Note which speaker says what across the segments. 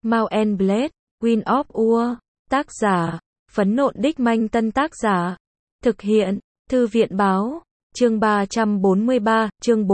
Speaker 1: Mount and Blade, Wind of War. Tác giả, Phấn Nộn Đích Manh. Tân tác giả, thực hiện, Thư viện Báo. Chương 343, chương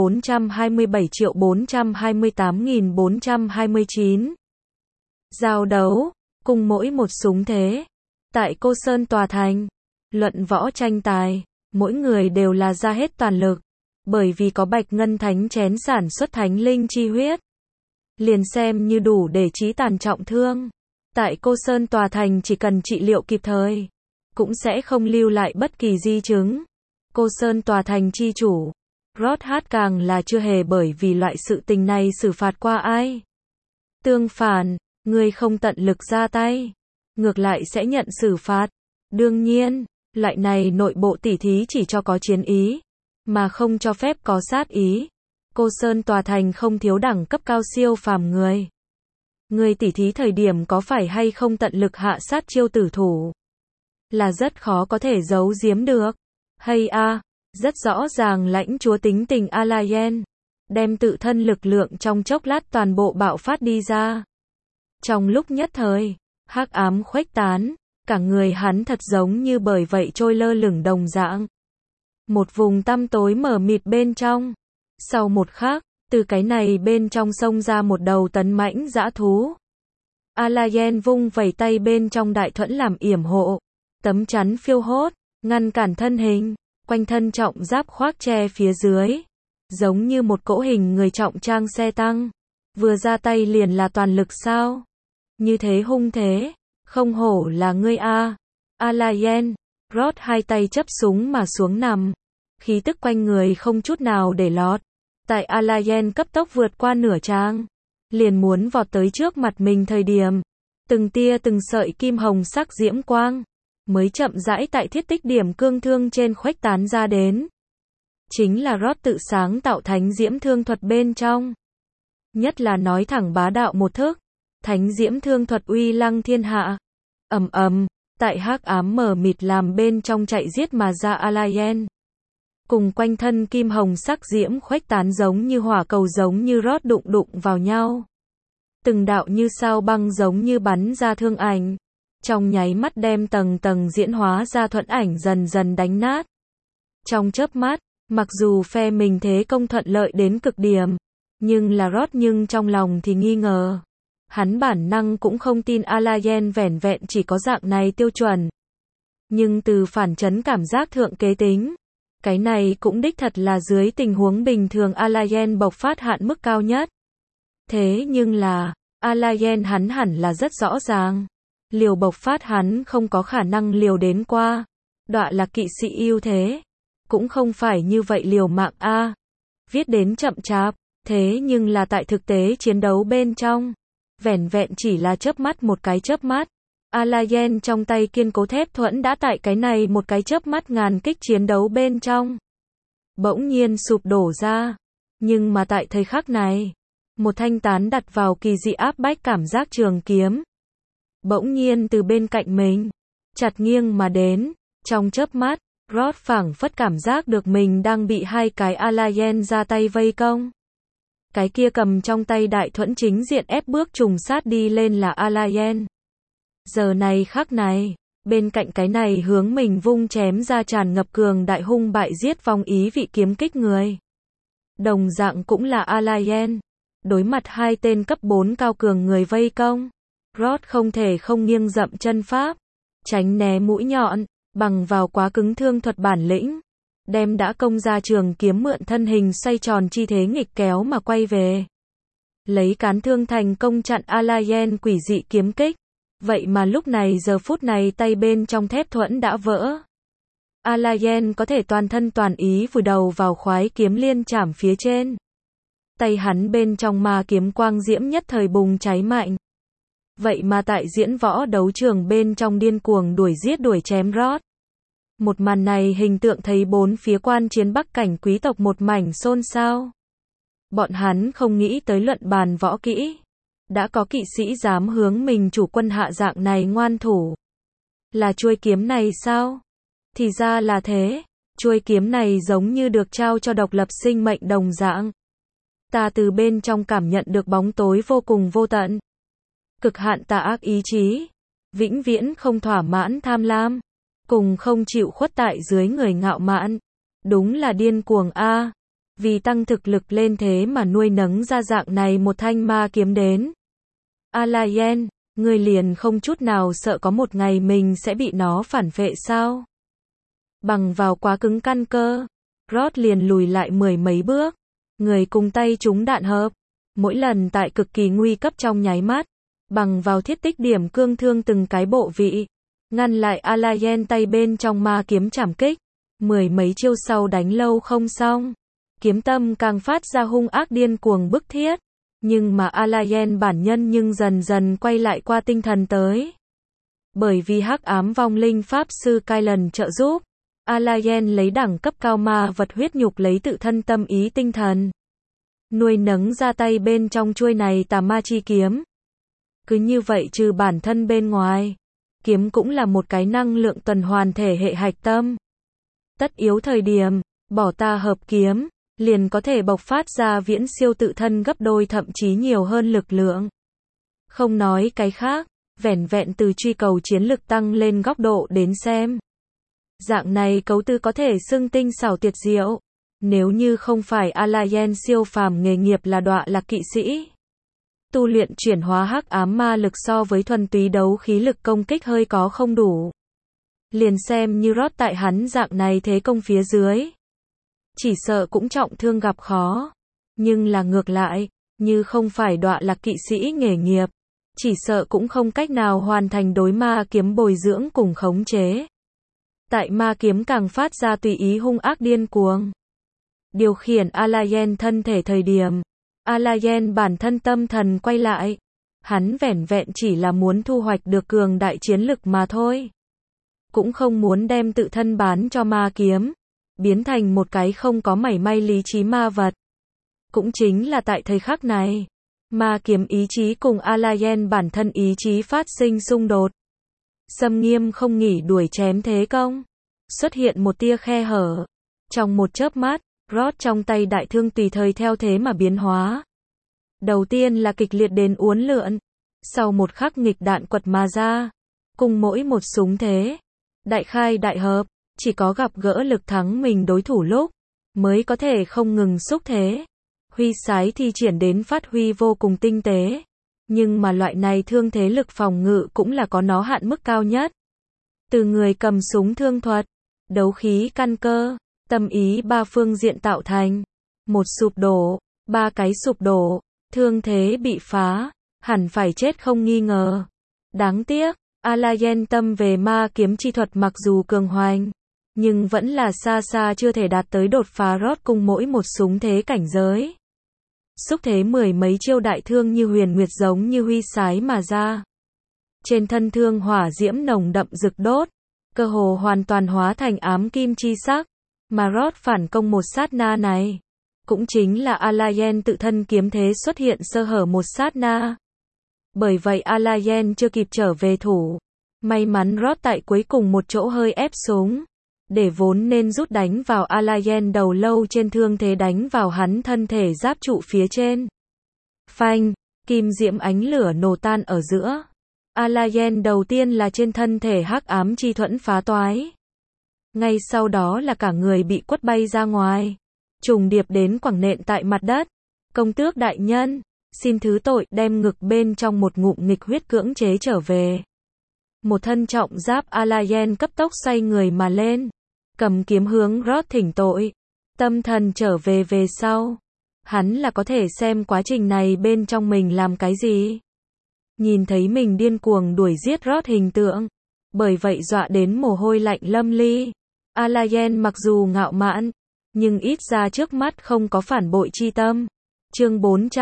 Speaker 1: 427.428.429. Giao đấu, cùng mỗi một súng thế. Tại Cô Sơn Tòa Thành, luận võ tranh tài, mỗi người đều là ra hết toàn lực. Bởi vì có Bạch Ngân Thánh Chén sản xuất thánh linh chi huyết, liền xem như đủ để chí tàn trọng thương. Tại Cô Sơn Tòa Thành chỉ cần trị liệu kịp thời, cũng sẽ không lưu lại bất kỳ di chứng. Cô Sơn Tòa Thành chi chủ, Rod Hát càng là chưa hề bởi vì loại sự tình này xử phạt qua ai. Tương phản, người không tận lực ra tay, ngược lại sẽ nhận xử phạt. Đương nhiên, loại này nội bộ tỉ thí chỉ cho có chiến ý, mà không cho phép có sát ý. Cô Sơn Tòa Thành không thiếu đẳng cấp cao siêu phàm người. Người tỉ thí thời điểm có phải hay không tận lực hạ sát chiêu tử thủ, là rất khó có thể giấu giếm được. Hay rất rõ ràng lãnh chúa tính tình Alayen, đem tự thân lực lượng trong chốc lát toàn bộ bạo phát đi ra. Trong lúc nhất thời, hắc ám khuếch tán, cả người hắn thật giống như bởi vậy trôi lơ lửng đồng dạng. Một vùng tăm tối mờ mịt bên trong. Sau một khắc, từ cái này bên trong xông ra một đầu tấn mãnh dã thú. Alayen vung vẩy tay bên trong đại thuẫn làm yểm hộ, tấm chắn phiêu hốt, ngăn cản thân hình, quanh thân trọng giáp khoác che phía dưới, giống như một cỗ hình người trọng trang xe tăng. Vừa ra tay liền là toàn lực sao? Như thế hung thế, không hổ là ngươi Alayen. Rod hai tay chấp súng mà xuống nằm, khí tức quanh người không chút nào để lọt. Tại Alayen cấp tốc vượt qua nửa trang, liền muốn vọt tới trước mặt mình thời điểm, từng tia từng sợi kim hồng sắc diễm quang mới chậm rãi tại thiết tích điểm cương thương trên khuếch tán ra đến. Chính là Rod tự sáng tạo thánh diễm thương thuật bên trong. Nhất là nói thẳng bá đạo một thức, thánh diễm thương thuật uy lăng thiên hạ. Tại hắc ám mờ mịt làm bên trong chạy giết mà ra Alayen, cùng quanh thân kim hồng sắc diễm khuếch tán giống như hỏa cầu giống như Rod đụng vào nhau. Từng đạo như sao băng giống như bắn ra thương ảnh, trong nháy mắt đem tầng tầng diễn hóa ra thuẫn ảnh dần dần đánh nát. Trong chớp mắt, mặc dù phe mình thế công thuận lợi đến cực điểm, nhưng là Rod nhưng trong lòng thì nghi ngờ. Hắn bản năng cũng không tin Alayen vẻn vẹn chỉ có dạng này tiêu chuẩn. Nhưng từ phản chấn cảm giác thượng kế tính, cái này cũng đích thật là dưới tình huống bình thường Alayen bộc phát hạn mức cao nhất. Thế nhưng là, Alayen hắn hẳn là rất rõ ràng. Liều bộc phát hắn không có khả năng liều đến qua. Đọa là kỵ sĩ ưu thế. Cũng không phải như vậy liều mạng viết đến chậm chạp. Thế nhưng là tại thực tế chiến đấu bên trong, vẻn vẹn chỉ là chớp mắt một cái chớp mắt. Alayen trong tay kiên cố thép thuẫn đã tại cái này một cái chớp mắt ngàn kích chiến đấu bên trong bỗng nhiên sụp đổ ra. Nhưng mà tại thời khắc này, một thanh tán đặt vào kỳ dị áp bách cảm giác trường kiếm bỗng nhiên từ bên cạnh mình chặt nghiêng mà đến. Trong chớp mắt, Rod phảng phất cảm giác được mình đang bị hai cái Alayen ra tay vây công. Cái kia cầm trong tay đại thuẫn chính diện ép bước trùng sát đi lên là Alayen. Giờ này khắc này, bên cạnh cái này hướng mình vung chém ra tràn ngập cường đại hung bại giết vong ý vị kiếm kích người, đồng dạng cũng là Alayen. Đối mặt hai tên cấp 4 cao cường người vây công, Rod không thể không nghiêng dậm chân pháp, tránh né mũi nhọn, bằng vào quá cứng thương thuật bản lĩnh, đem đã công ra trường kiếm mượn thân hình xoay tròn chi thế nghịch kéo mà quay về. Lấy cán thương thành công chặn Alayen quỷ dị kiếm kích. Vậy mà lúc này giờ phút này tay bên trong thép thuẫn đã vỡ. Alayen có thể toàn thân toàn ý vùi đầu vào khoái kiếm liên chảm phía trên. Tay hắn bên trong ma kiếm quang diễm nhất thời bùng cháy mạnh. Vậy mà tại diễn võ đấu trường bên trong điên cuồng đuổi giết đuổi chém Rod. Một màn này hình tượng thấy bốn phía quan chiến bắc cảnh quý tộc một mảnh xôn xao. Bọn hắn không nghĩ tới luận bàn võ kỹ. Đã có kỵ sĩ dám hướng mình chủ quân hạ dạng này ngoan thủ. Là chuôi kiếm này sao? Thì ra là thế. Chuôi kiếm này giống như được trao cho độc lập sinh mệnh đồng dạng. Ta từ bên trong cảm nhận được bóng tối vô cùng vô tận. cực hạn tà ác ý chí, vĩnh viễn không thỏa mãn tham lam, cùng không chịu khuất tại dưới người ngạo mạn. Đúng là điên cuồng a. Vì tăng thực lực lên thế mà nuôi nấng ra dạng này một thanh ma kiếm đến. Alayen, ngươi liền không chút nào sợ có một ngày mình sẽ bị nó phản vệ sao? Bằng vào quá cứng căn cơ, Rod liền lùi lại mười mấy bước, người cùng tay trúng đạn hợp. Mỗi lần tại cực kỳ nguy cấp trong nháy mắt, bằng vào thiết tích điểm cương thương từng cái bộ vị, ngăn lại Alayen tay bên trong ma kiếm chảm kích. Mười mấy chiêu sau đánh lâu không xong, kiếm tâm càng phát ra hung ác điên cuồng bức thiết. Nhưng mà Alayen bản nhân nhưng dần dần quay lại qua tinh thần tới. Bởi vì hắc ám vong linh pháp sư Kylan trợ giúp, Alayen lấy đẳng cấp cao ma vật huyết nhục lấy tự thân tâm ý tinh thần, nuôi nấng ra tay bên trong chuôi này tà ma chi kiếm. Cứ như vậy trừ bản thân bên ngoài, kiếm cũng là một cái năng lượng tuần hoàn thể hệ hạch tâm. Tất yếu thời điểm, bỏ tà hợp kiếm, liền có thể bộc phát ra viễn siêu tự thân gấp đôi thậm chí nhiều hơn lực lượng. Không nói cái khác, vẻn vẹn từ truy cầu chiến lực tăng lên góc độ đến xem. Dạng này cấu tư có thể xưng tinh xảo tuyệt diệu. Nếu như không phải Alayen siêu phàm nghề nghiệp là đọa lạc kỵ sĩ, tu luyện chuyển hóa hắc ám ma lực so với thuần túy đấu khí lực công kích hơi có không đủ. Liền xem như Rod tại hắn dạng này thế công phía dưới, chỉ sợ cũng trọng thương gặp khó. Nhưng là ngược lại, như không phải đọa lạc kỵ sĩ nghề nghiệp, chỉ sợ cũng không cách nào hoàn thành đối ma kiếm bồi dưỡng cùng khống chế. Tại ma kiếm càng phát ra tùy ý hung ác điên cuồng, điều khiển Alayen thân thể thời điểm, Alayen bản thân tâm thần quay lại. Hắn vẻn vẹn chỉ là muốn thu hoạch được cường đại chiến lực mà thôi. Cũng không muốn đem tự thân bán cho ma kiếm, biến thành một cái không có mảy may lý trí ma vật. Cũng chính là tại thời khắc này, ma kiếm ý chí cùng Alayen bản thân ý chí phát sinh xung đột. Xâm nghiêm không nghỉ đuổi chém thế công. Xuất hiện một tia khe hở. Trong một chớp mắt, Rod trong tay đại thương tùy thời theo thế mà biến hóa. Đầu tiên là kịch liệt đến uốn lượn. Sau một khắc nghịch đạn quật mà ra. Cùng mỗi một súng thế. Đại khai đại hợp. Chỉ có gặp gỡ lực thắng mình đối thủ lúc, mới có thể không ngừng xúc thế. Huy sái thi triển đến phát huy vô cùng tinh tế. Nhưng mà loại này thương thế lực phòng ngự cũng là có nó hạn mức cao nhất. Từ người cầm súng thương thuật, đấu khí căn cơ, tâm ý ba phương diện tạo thành. Một sụp đổ, ba cái sụp đổ, thương thế bị phá, hẳn phải chết không nghi ngờ. Đáng tiếc, Alayen tâm về ma kiếm chi thuật mặc dù cường hoành, nhưng vẫn là xa xa chưa thể đạt tới đột phá Rod cùng mỗi một súng thế cảnh giới. Xúc thế mười mấy chiêu đại thương như huyền nguyệt giống như huy sái mà ra. Trên thân thương hỏa diễm nồng đậm rực đốt, cơ hồ hoàn toàn hóa thành ám kim chi sắc. Mà Rod phản công một sát na này, cũng chính là Alayen tự thân kiếm thế xuất hiện sơ hở một sát na. Bởi vậy Alayen chưa kịp trở về thủ. May mắn Rod tại cuối cùng một chỗ hơi ép súng, để vốn nên rút đánh vào Alayen đầu lâu trên thương thế đánh vào hắn thân thể giáp trụ phía trên. Phanh, kim diễm ánh lửa nổ tan ở giữa. Alayen đầu tiên là trên thân thể hắc ám chi thuẫn phá toái. Ngay sau đó là cả người bị quất bay ra ngoài, trùng điệp đến quẳng nện tại mặt đất. Công tước đại nhân, xin thứ tội, đem ngực bên trong một ngụm nghịch huyết cưỡng chế trở về. Một thân trọng giáp Alayen cấp tốc xoay người mà lên, cầm kiếm hướng Rod thỉnh tội. Tâm thần trở về sau, hắn là có thể xem quá trình này bên trong mình làm cái gì. Nhìn thấy mình điên cuồng đuổi giết Rod hình tượng, bởi vậy dọa đến mồ hôi lạnh lâm ly. Alayen mặc dù ngạo mạn, nhưng ít ra trước mắt không có phản bội chi tâm. Chương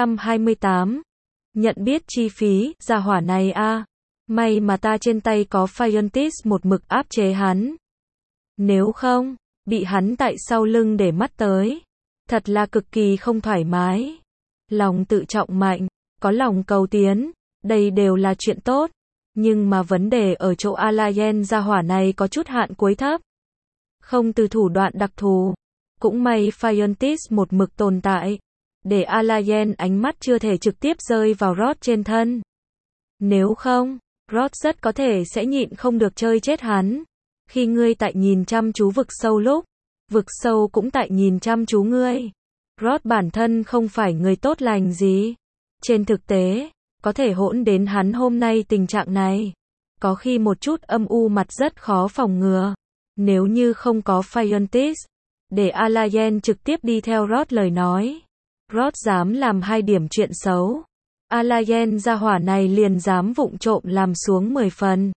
Speaker 1: 428. Nhận biết chi phí, gia hỏa này a. May mà ta trên tay có Phiontis một mực áp chế hắn. Nếu không, bị hắn tại sau lưng để mắt tới, thật là cực kỳ không thoải mái. Lòng tự trọng mạnh, có lòng cầu tiến, đây đều là chuyện tốt. Nhưng mà vấn đề ở chỗ Alayen gia hỏa này có chút hạn cuối thấp. Không từ thủ đoạn đặc thù. Cũng may Phiontis một mực tồn tại, để Alayen ánh mắt chưa thể trực tiếp rơi vào Rod trên thân. Nếu không, Rod rất có thể sẽ nhịn không được chơi chết hắn. Khi ngươi tại nhìn chăm chú vực sâu lúc, vực sâu cũng tại nhìn chăm chú ngươi. Rod bản thân không phải người tốt lành gì. Trên thực tế, có thể hỗn đến hắn hôm nay tình trạng này. Có khi một chút âm u mặt rất khó phòng ngừa. Nếu như không có Phiontis, để Alayen trực tiếp đi theo Rod lời nói. Rod dám làm 2 điểm chuyện xấu. Alayen gia hỏa này liền dám vụng trộm làm xuống 10 phần.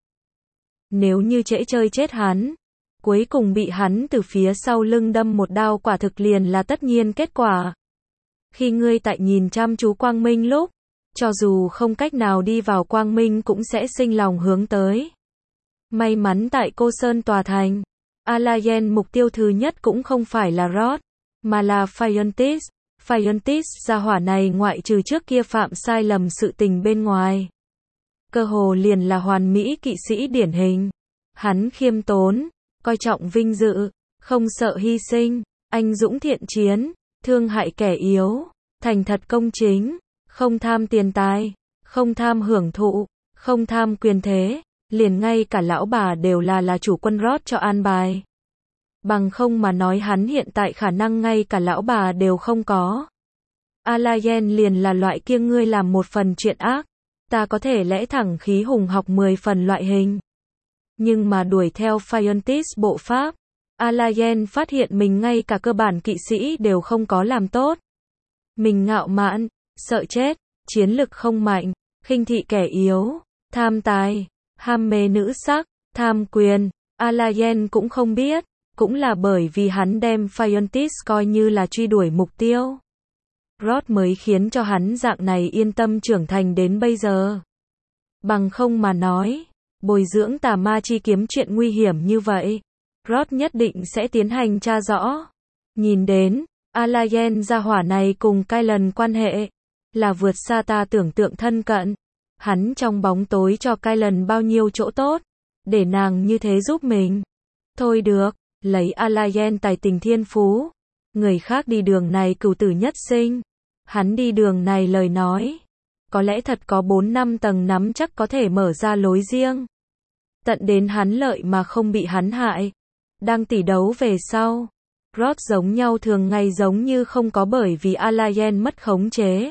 Speaker 1: Nếu như trễ chơi chết hắn, cuối cùng bị hắn từ phía sau lưng đâm một đao quả thực liền là tất nhiên kết quả. Khi ngươi tại nhìn chăm chú quang minh lúc, cho dù không cách nào đi vào quang minh cũng sẽ sinh lòng hướng tới. May mắn tại Cô Sơn Tòa Thành, Alayen mục tiêu thứ nhất cũng không phải là Rod, mà là Phiontis. Phiontis gia hỏa này ngoại trừ trước kia phạm sai lầm sự tình bên ngoài. Cơ hồ liền là hoàn mỹ kỵ sĩ điển hình. Hắn khiêm tốn, coi trọng vinh dự, không sợ hy sinh, anh dũng thiện chiến, thương hại kẻ yếu, thành thật công chính, không tham tiền tài, không tham hưởng thụ, không tham quyền thế, liền ngay cả lão bà đều là chủ quân Rod cho an bài. Bằng không mà nói hắn hiện tại khả năng ngay cả lão bà đều không có. Alayen liền là loại kia ngươi làm một phần chuyện ác, ta có thể lẽ thẳng khí hùng học 10 phần loại hình. Nhưng mà đuổi theo Phiontis bộ pháp, Alayen phát hiện mình ngay cả cơ bản kỵ sĩ đều không có làm tốt. Mình ngạo mạn, sợ chết, chiến lực không mạnh, khinh thị kẻ yếu, tham tài, ham mê nữ sắc, tham quyền, Alayen cũng không biết, cũng là bởi vì hắn đem Phiontis coi như là truy đuổi mục tiêu. Rod mới khiến cho hắn dạng này yên tâm trưởng thành đến bây giờ. Bằng không mà nói, bồi dưỡng tà ma chi kiếm chuyện nguy hiểm như vậy, Rod nhất định sẽ tiến hành tra rõ. Nhìn đến, Alayen gia hỏa này cùng Kylan quan hệ, là vượt xa ta tưởng tượng thân cận. Hắn trong bóng tối cho Kylan bao nhiêu chỗ tốt, để nàng như thế giúp mình. Thôi được, lấy Alayen tài tình thiên phú. Người khác đi đường này cửu tử nhất sinh. Hắn đi đường này lời nói. Có lẽ thật có 4-5 tầng nắm chắc có thể mở ra lối riêng. Tận đến hắn lợi mà không bị hắn hại. Đang tỉ đấu về sau. Rod giống nhau thường ngày giống như không có bởi vì Alayen mất khống chế.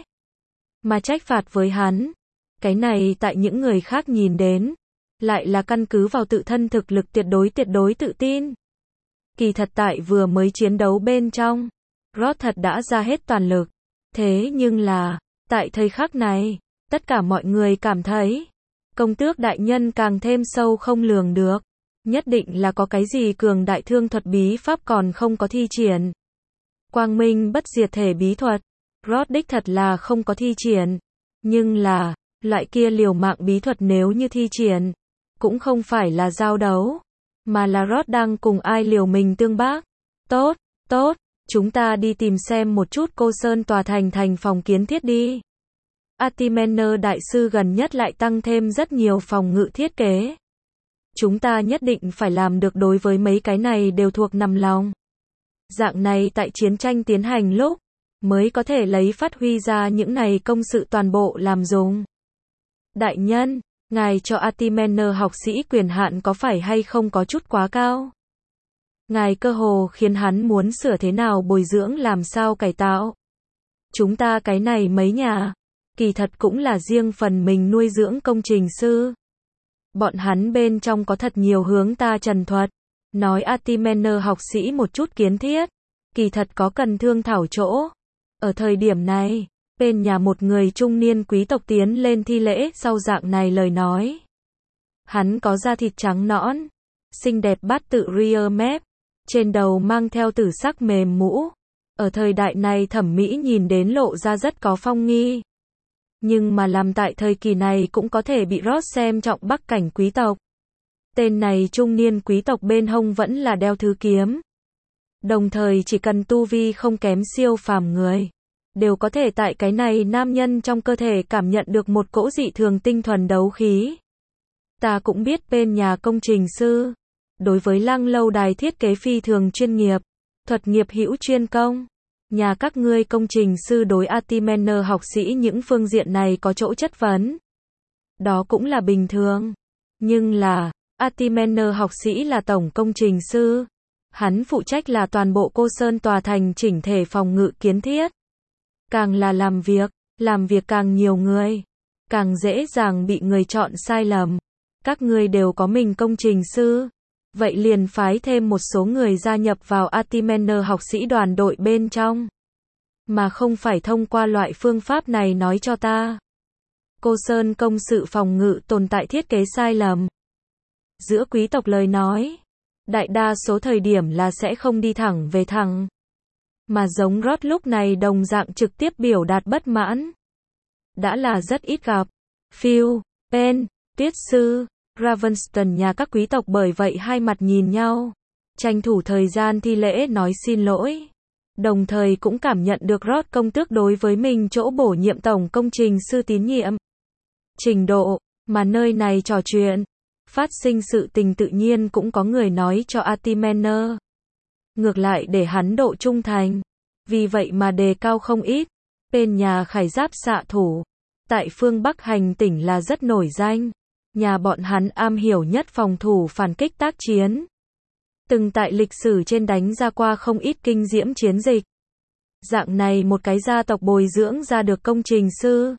Speaker 1: Mà trách phạt với hắn. Cái này tại những người khác nhìn đến. Lại là căn cứ vào tự thân thực lực tuyệt đối tự tin. Kỳ thật tại vừa mới chiến đấu bên trong. Rod thật đã ra hết toàn lực. Thế nhưng là, tại thời khắc này, tất cả mọi người cảm thấy, công tước đại nhân càng thêm sâu không lường được. Nhất định là có cái gì cường đại thương thuật bí pháp còn không có thi triển. Quang minh bất diệt thể bí thuật, Rod đích thật là không có thi triển. Nhưng là, loại kia liều mạng bí thuật nếu như thi triển, cũng không phải là giao đấu, mà là Rod đang cùng ai liều mình tương bác. Tốt, tốt. Chúng ta đi tìm xem một chút Cô Sơn Tòa Thành thành phòng kiến thiết đi. Artimener đại sư gần nhất lại tăng thêm rất nhiều phòng ngự thiết kế. Chúng ta nhất định phải làm được đối với mấy cái này đều thuộc nằm lòng. Dạng này tại chiến tranh tiến hành lúc, mới có thể lấy phát huy ra những này công sự toàn bộ làm dùng. Đại nhân, ngài cho Artimener học sĩ quyền hạn có phải hay không có chút quá cao? Ngài cơ hồ khiến hắn muốn sửa thế nào bồi dưỡng làm sao cải tạo. Chúng ta cái này mấy nhà, kỳ thật cũng là riêng phần mình nuôi dưỡng công trình sư. Bọn hắn bên trong có thật nhiều hướng ta trần thuật, nói Artimener học sĩ một chút kiến thiết, kỳ thật có cần thương thảo chỗ. Ở thời điểm này, bên nhà một người trung niên quý tộc tiến lên thi lễ sau dạng này lời nói. Hắn có da thịt trắng nõn, xinh đẹp bát tự rear mép, trên đầu mang theo tử sắc mềm mũ. Ở thời đại này thẩm mỹ nhìn đến lộ ra rất có phong nghi. Nhưng mà làm tại thời kỳ này cũng có thể bị Rod xem trọng bắc cảnh quý tộc. Tên này trung niên quý tộc bên hông vẫn là đeo thứ kiếm. Đồng thời chỉ cần tu vi không kém siêu phàm người, đều có thể tại cái này nam nhân trong cơ thể cảm nhận được một cỗ dị thường tinh thuần đấu khí. Ta cũng biết bên nhà công trình sư, đối với lăng lâu đài thiết kế phi thường chuyên nghiệp, thuật nghiệp hữu chuyên công. Nhà các ngươi công trình sư đối Artimener học sĩ những phương diện này có chỗ chất vấn. đó cũng là bình thường. Nhưng là, Artimener học sĩ là tổng công trình sư. Hắn phụ trách là toàn bộ Cô Sơn tòa thành chỉnh thể phòng ngự kiến thiết. Càng là làm việc càng nhiều người, càng dễ dàng bị người chọn sai lầm. Các ngươi đều có mình công trình sư. Vậy liền phái thêm một số người gia nhập vào Artimener học sĩ đoàn đội bên trong. Mà không phải thông qua loại phương pháp này nói cho ta. Cô Sơn công sự phòng ngự tồn tại thiết kế sai lầm. Giữa quý tộc lời nói, đại đa số thời điểm là sẽ không đi thẳng về thẳng. Mà giống Rod lúc này đồng dạng trực tiếp biểu đạt bất mãn. Đã là rất ít gặp. Phil, Penn, Tiết sư, Ravenston nhà các quý tộc bởi vậy hai mặt nhìn nhau. Tranh thủ thời gian thi lễ nói xin lỗi. Đồng thời cũng cảm nhận được Rod công tước đối với mình chỗ bổ nhiệm tổng công trình sư tín nhiệm. Trình độ, mà nơi này trò chuyện. Phát sinh sự tình tự nhiên cũng có người nói cho Artimener. Ngược lại để hắn độ trung thành. Vì vậy mà đề cao không ít. Bên nhà khải giáp xạ thủ. Tại phương Bắc hành tỉnh là rất nổi danh. Nhà bọn hắn am hiểu nhất phòng thủ phản kích tác chiến. Từng tại lịch sử trên đánh ra qua không ít kinh diễm chiến dịch. Dạng này một cái gia tộc bồi dưỡng ra được công trình sư.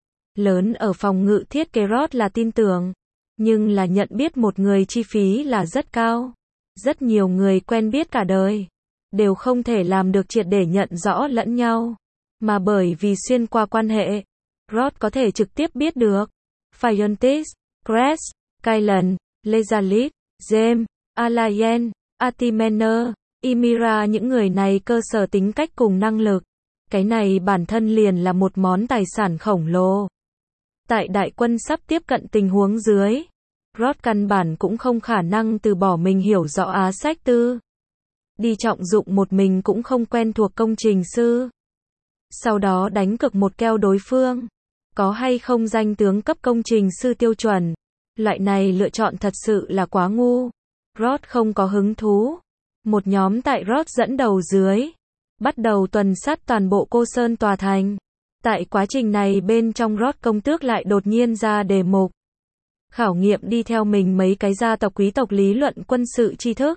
Speaker 1: Lớn ở phòng ngự thiết kế Rod là tin tưởng. Nhưng là nhận biết một người chi phí là rất cao. Rất nhiều người quen biết cả đời. Đều không thể làm được triệt để nhận rõ lẫn nhau. Mà bởi vì xuyên qua quan hệ. Rod có thể trực tiếp biết được. Phiontis, Cress, Kylan, Lezalit, James, Alayen, Artimener, Ymira những người này cơ sở tính cách cùng năng lực. Cái này bản thân liền là một món tài sản khổng lồ. Tại đại quân sắp tiếp cận tình huống dưới, Rod căn bản cũng không khả năng từ bỏ mình hiểu rõ Á sách tư. Đi trọng dụng một mình cũng không quen thuộc công trình sư. Sau đó đánh cược một keo đối phương. Có hay không danh tướng cấp công trình sư tiêu chuẩn. Loại này lựa chọn thật sự là quá ngu. Rod không có hứng thú. Một nhóm tại Rod dẫn đầu dưới. Bắt đầu tuần sát toàn bộ Cô Sơn tòa thành. Tại quá trình này bên trong Rod công tước lại đột nhiên ra đề mục. Khảo nghiệm đi theo mình mấy cái gia tộc quý tộc lý luận quân sự tri thức.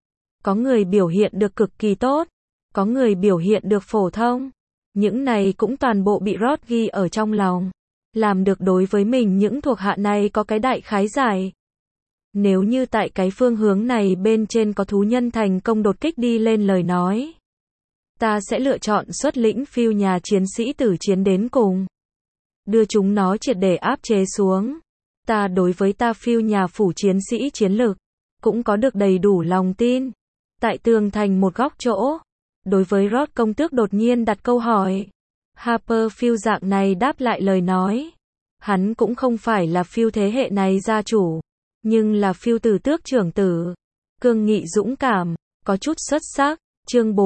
Speaker 1: Có người biểu hiện được cực kỳ tốt. Có người biểu hiện được phổ thông. Những này cũng toàn bộ bị Rod ghi ở trong lòng. Làm được đối với mình những thuộc hạ này có cái đại khái giải. Nếu như tại cái phương hướng này bên trên có thú nhân thành công đột kích đi lên lời nói. Ta sẽ lựa chọn xuất lĩnh phiêu nhà chiến sĩ tử chiến đến cùng. Đưa chúng nó triệt để áp chế xuống. Ta đối với ta phiêu nhà phủ chiến sĩ chiến lược. Cũng có được đầy đủ lòng tin. Tại tường thành một góc chỗ. Đối với Rod công tước đột nhiên đặt câu hỏi. Harper phiêu dạng này đáp lại lời nói. Hắn cũng không phải là phiêu thế hệ này gia chủ. Nhưng là phiêu tử tước trưởng tử. Cương nghị dũng cảm. Có chút xuất sắc. Chương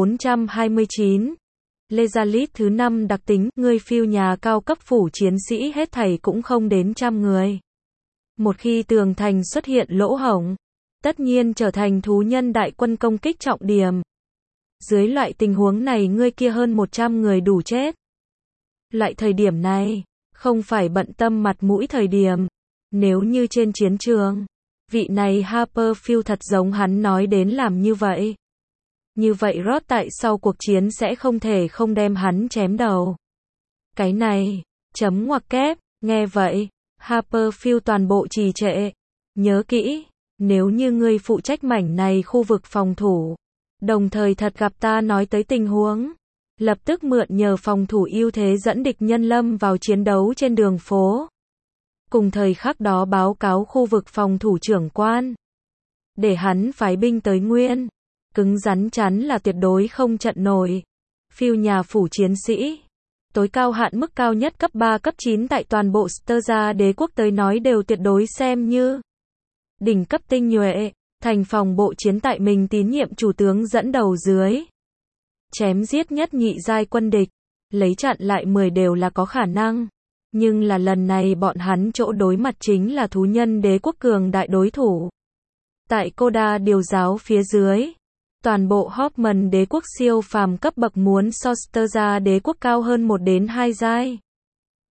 Speaker 1: 429. Lezalit thứ 5 đặc tính. Người phiêu nhà cao cấp phủ chiến sĩ hết thảy cũng không đến 100 người. Một khi tường thành xuất hiện lỗ hổng. Tất nhiên trở thành thú nhân đại quân công kích trọng điểm. Dưới loại tình huống này ngươi kia hơn 100 người đủ chết. Loại thời điểm này, không phải bận tâm mặt mũi thời điểm. Nếu như trên chiến trường, vị này Harper Field thật giống hắn nói đến làm như vậy. Như vậy Rod tại sau cuộc chiến sẽ không thể không đem hắn chém đầu. Cái này, chấm ngoặc kép, nghe vậy, Harper Field toàn bộ trì trệ. Nhớ kỹ, nếu như ngươi phụ trách mảnh này khu vực phòng thủ. Đồng thời thật gặp ta nói tới tình huống. Lập tức mượn nhờ phòng thủ ưu thế dẫn địch nhân lâm vào chiến đấu trên đường phố. Cùng thời khắc đó báo cáo khu vực phòng thủ trưởng quan. Để hắn phái binh tới nguyên. Cứng rắn chắn là tuyệt đối không trận nổi. Phiêu nhà phủ chiến sĩ. Tối cao hạn mức cao nhất cấp 3 cấp 9 tại toàn bộ Sterza đế quốc tới nói đều tuyệt đối xem như. Đỉnh cấp tinh nhuệ. Thành phòng bộ chiến tại mình tín nhiệm chủ tướng dẫn đầu dưới. Chém giết nhất nhị giai quân địch. Lấy chặn lại 10 đều là có khả năng. Nhưng là lần này bọn hắn chỗ đối mặt chính là thú nhân đế quốc cường đại đối thủ. Tại Coda điều giáo phía dưới. Toàn bộ Hoffman đế quốc siêu phàm cấp bậc muốn so Sterza đế quốc cao hơn 1 đến 2 giai.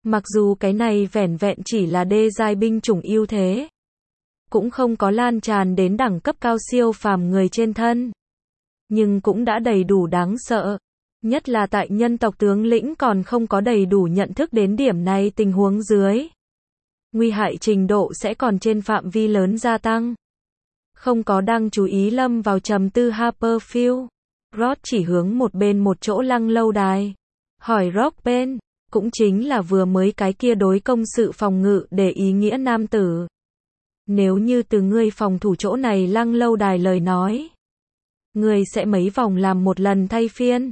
Speaker 1: Mặc dù cái này vẻn vẹn chỉ là đê giai binh chủng ưu thế, cũng không có lan tràn đến đẳng cấp cao siêu phàm người trên thân, nhưng cũng đã đầy đủ đáng sợ. Nhất là tại nhân tộc tướng lĩnh còn không có đầy đủ nhận thức đến điểm này tình huống dưới. Nguy hại trình độ sẽ còn trên phạm vi lớn gia tăng. Không có đang chú ý lâm vào trầm tư Harperfield. Rod chỉ hướng một bên một chỗ lăng lâu đài. Hỏi Rockpen, cũng chính là vừa mới cái kia đối công sự phòng ngự để ý nghĩa nam tử. Nếu như từ ngươi phòng thủ chỗ này lăng lâu đài lời nói, ngươi sẽ mấy vòng làm một lần thay phiên.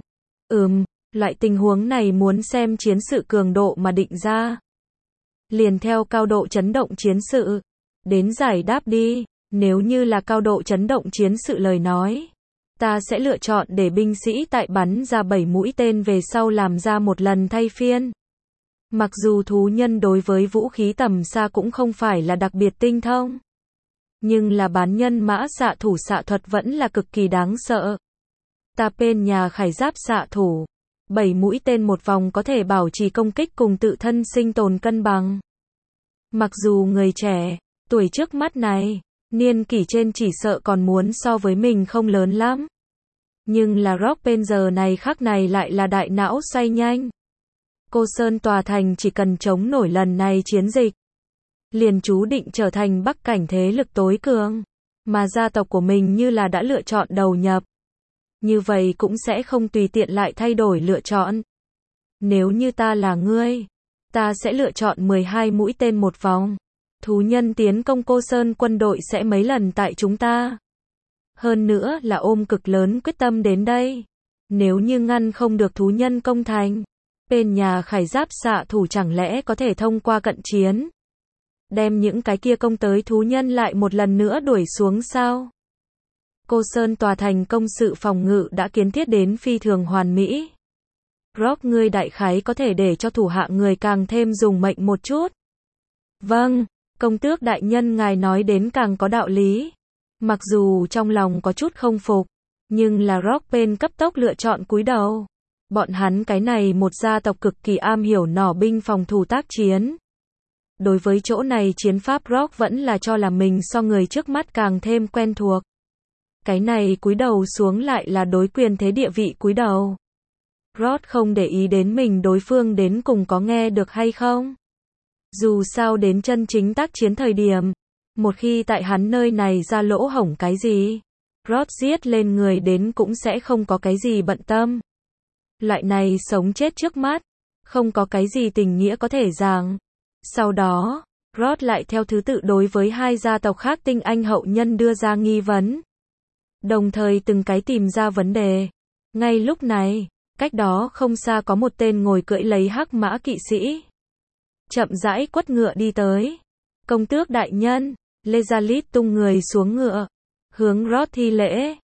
Speaker 1: Loại tình huống này muốn xem chiến sự cường độ mà định ra. Liền theo cao độ chấn động chiến sự. Đến giải đáp đi, nếu như là cao độ chấn động chiến sự lời nói, ta sẽ lựa chọn để binh sĩ tại bắn ra 7 mũi tên về sau làm ra một lần thay phiên. Mặc dù thú nhân đối với vũ khí tầm xa cũng không phải là đặc biệt tinh thông, nhưng là bán nhân mã xạ thủ xạ thuật vẫn là cực kỳ đáng sợ. Ta bên nhà khải giáp xạ thủ, 7 mũi tên một vòng có thể bảo trì công kích cùng tự thân sinh tồn cân bằng. Mặc dù người trẻ, tuổi trước mắt này, niên kỷ trên chỉ sợ còn muốn so với mình không lớn lắm. Nhưng là Rockpen giờ này khắc này lại là đại não xoay nhanh. Cô Sơn tòa thành chỉ cần chống nổi lần này chiến dịch, liền chú định trở thành bắc cảnh thế lực tối cường, mà gia tộc của mình như là đã lựa chọn đầu nhập. Như vậy cũng sẽ không tùy tiện lại thay đổi lựa chọn. Nếu như ta là ngươi, ta sẽ lựa chọn 12 mũi tên một vòng. Thú nhân tiến công Cô Sơn quân đội sẽ mấy lần tại chúng ta. Hơn nữa là ôm cực lớn quyết tâm đến đây. Nếu như ngăn không được thú nhân công thành, bên nhà khải giáp xạ thủ chẳng lẽ có thể thông qua cận chiến, đem những cái kia công tới thú nhân lại một lần nữa đuổi xuống sao? Cô Sơn tòa thành công sự phòng ngự đã kiến thiết đến phi thường hoàn mỹ. Rock ngươi đại khái có thể để cho thủ hạ người càng thêm dùng mệnh một chút. Vâng, công tước đại nhân ngài nói đến càng có đạo lý. Mặc dù trong lòng có chút không phục, nhưng là Rockpen cấp tốc lựa chọn cúi đầu. Bọn hắn cái này một gia tộc cực kỳ am hiểu nỏ binh phòng thủ tác chiến. Đối với chỗ này chiến pháp Rock vẫn là cho là mình so người trước mắt càng thêm quen thuộc. Cái này cúi đầu xuống lại là đối quyền thế địa vị cúi đầu. Rod không để ý đến mình đối phương đến cùng có nghe được hay không. Dù sao đến chân chính tác chiến thời điểm, một khi tại hắn nơi này ra lỗ hổng cái gì, Rod giết lên người đến cũng sẽ không có cái gì bận tâm. Loại này sống chết trước mắt, không có cái gì tình nghĩa có thể giảng. Sau đó, Rod lại theo thứ tự đối với hai gia tộc khác tinh anh hậu nhân đưa ra nghi vấn. Đồng thời từng cái tìm ra vấn đề. Ngay lúc này, cách đó không xa có một tên ngồi cưỡi lấy hắc mã kỵ sĩ. Chậm rãi quất ngựa đi tới. Công tước đại nhân, Lezalit tung người xuống ngựa. Hướng Rod thi lễ.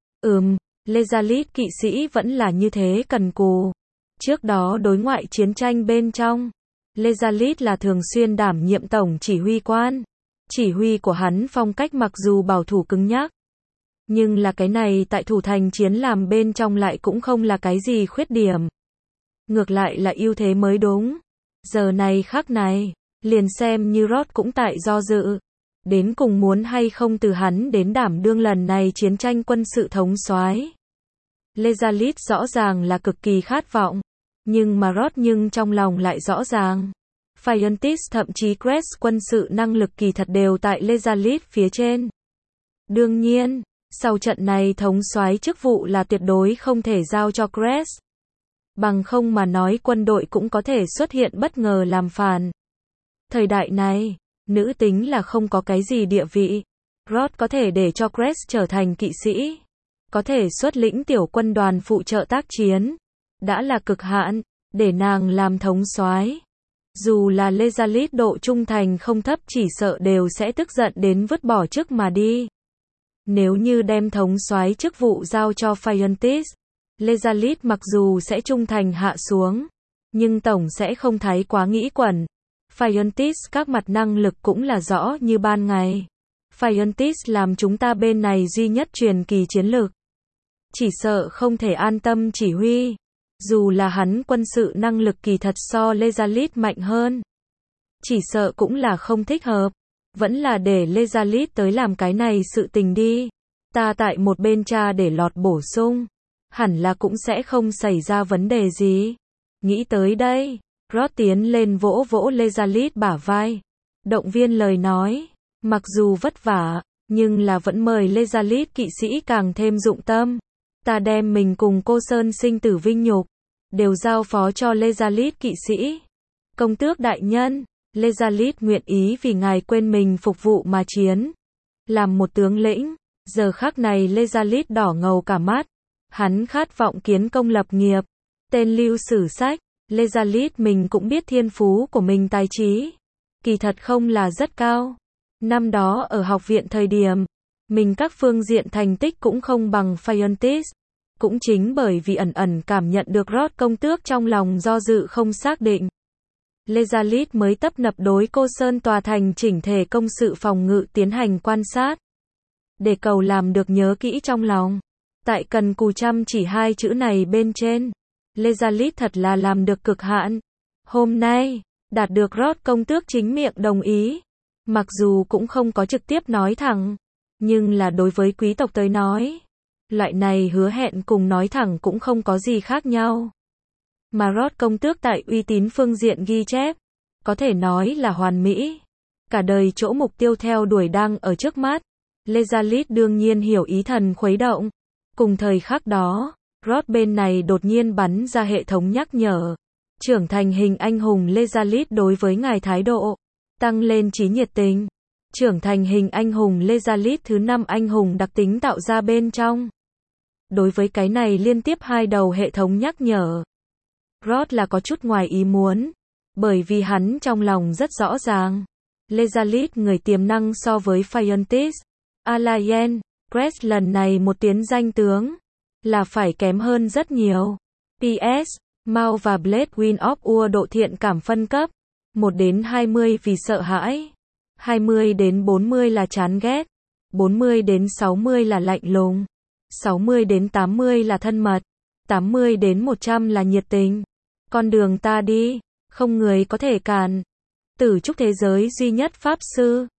Speaker 1: Lezalit kỵ sĩ vẫn là như thế cần cù. Trước đó đối ngoại chiến tranh bên trong, Lezalit là thường xuyên đảm nhiệm tổng chỉ huy quan. Chỉ huy của hắn phong cách mặc dù bảo thủ cứng nhắc, nhưng là cái này tại thủ thành chiến làm bên trong lại cũng không là cái gì khuyết điểm. Ngược lại là ưu thế mới đúng. Giờ này khắc này, liền xem như Rod cũng tại do dự. Đến cùng muốn hay không từ hắn đến đảm đương lần này chiến tranh quân sự thống soái. Lezalit rõ ràng là cực kỳ khát vọng. Nhưng mà Rod trong lòng lại rõ ràng. Phiontis thậm chí Crest quân sự năng lực kỳ thật đều tại Lezalit phía trên. Đương nhiên, sau trận này thống soái chức vụ là tuyệt đối không thể giao cho Crest. Bằng không mà nói quân đội cũng có thể xuất hiện bất ngờ làm phản. Thời đại này, nữ tính là không có cái gì địa vị. Rod có thể để cho Crest trở thành kỵ sĩ, có thể xuất lĩnh tiểu quân đoàn phụ trợ tác chiến, đã là cực hạn, để nàng làm thống soái. Dù là Lezalit độ trung thành không thấp chỉ sợ đều sẽ tức giận đến vứt bỏ chức mà đi. Nếu như đem thống soái chức vụ giao cho Phiontis, Lezalit mặc dù sẽ trung thành hạ xuống, nhưng tổng sẽ không thái quá nghĩ quẩn. Phiontis các mặt năng lực cũng là rõ như ban ngày. Phiontis làm chúng ta bên này duy nhất truyền kỳ chiến lược. Chỉ sợ không thể an tâm chỉ huy. Dù là hắn quân sự năng lực kỳ thật so Lezalit mạnh hơn, chỉ sợ cũng là không thích hợp. Vẫn là để Lezalit tới làm cái này sự tình đi. Ta tại một bên tra để lọt bổ sung. Hẳn là cũng sẽ không xảy ra vấn đề gì. Nghĩ tới đây, Rod tiến lên vỗ vỗ Lezalit bả vai. Động viên lời nói. Mặc dù vất vả, nhưng là vẫn mời Lezalit kỵ sĩ càng thêm dụng tâm. Ta đem mình cùng cô Sơn sinh tử vinh nhục, đều giao phó cho Lezalit kỵ sĩ. Công tước đại nhân, Lezalit nguyện ý vì ngài quên mình phục vụ mà chiến. Làm một tướng lĩnh, giờ khắc này Lezalit đỏ ngầu cả mắt. Hắn khát vọng kiến công lập nghiệp. Tên lưu sử sách, Lezalit mình cũng biết thiên phú của mình tài trí. Kỳ thật không là rất cao. Năm đó ở học viện thời điểm, mình các phương diện thành tích cũng không bằng Phiontis. Cũng chính bởi vì ẩn ẩn cảm nhận được Rod công tước trong lòng do dự không xác định. Lezalit mới tấp nập đối cô Sơn tòa thành chỉnh thể công sự phòng ngự tiến hành quan sát. Để cầu làm được nhớ kỹ trong lòng. Tại cần cù chăm chỉ hai chữ này bên trên. Lezalit thật là làm được cực hạn. Hôm nay, đạt được Rod công tước chính miệng đồng ý. Mặc dù cũng không có trực tiếp nói thẳng. Nhưng là đối với quý tộc tới nói. Loại này hứa hẹn cùng nói thẳng cũng không có gì khác nhau. Mà Rod công tước tại uy tín phương diện ghi chép. Có thể nói là hoàn mỹ. Cả đời chỗ mục tiêu theo đuổi đang ở trước mắt. Lezalit đương nhiên hiểu ý thần khuấy động. Cùng thời khắc đó, Rod bên này đột nhiên bắn ra hệ thống nhắc nhở. Trưởng thành hình anh hùng Lezalit đối với ngài thái độ. Tăng lên trí nhiệt tình. Trưởng thành hình anh hùng Lezalit thứ 5 anh hùng đặc tính tạo ra bên trong. Đối với cái này liên tiếp hai đầu hệ thống nhắc nhở. Rod là có chút ngoài ý muốn. Bởi vì hắn trong lòng rất rõ ràng. Lezalit người tiềm năng so với Phiontis, Alayen, Crest lần này một tiến danh tướng. Là phải kém hơn rất nhiều. PS, Mao và Blade Win of Ur độ thiện cảm phân cấp. 1 đến 20 vì sợ hãi. 20 đến 40 là chán ghét. 40 đến 60 là lạnh lùng. 60 đến 80 là thân mật. 80 đến 100 là nhiệt tình. Con đường ta đi, không người có thể cản. Tử trúc thế giới duy nhất pháp sư.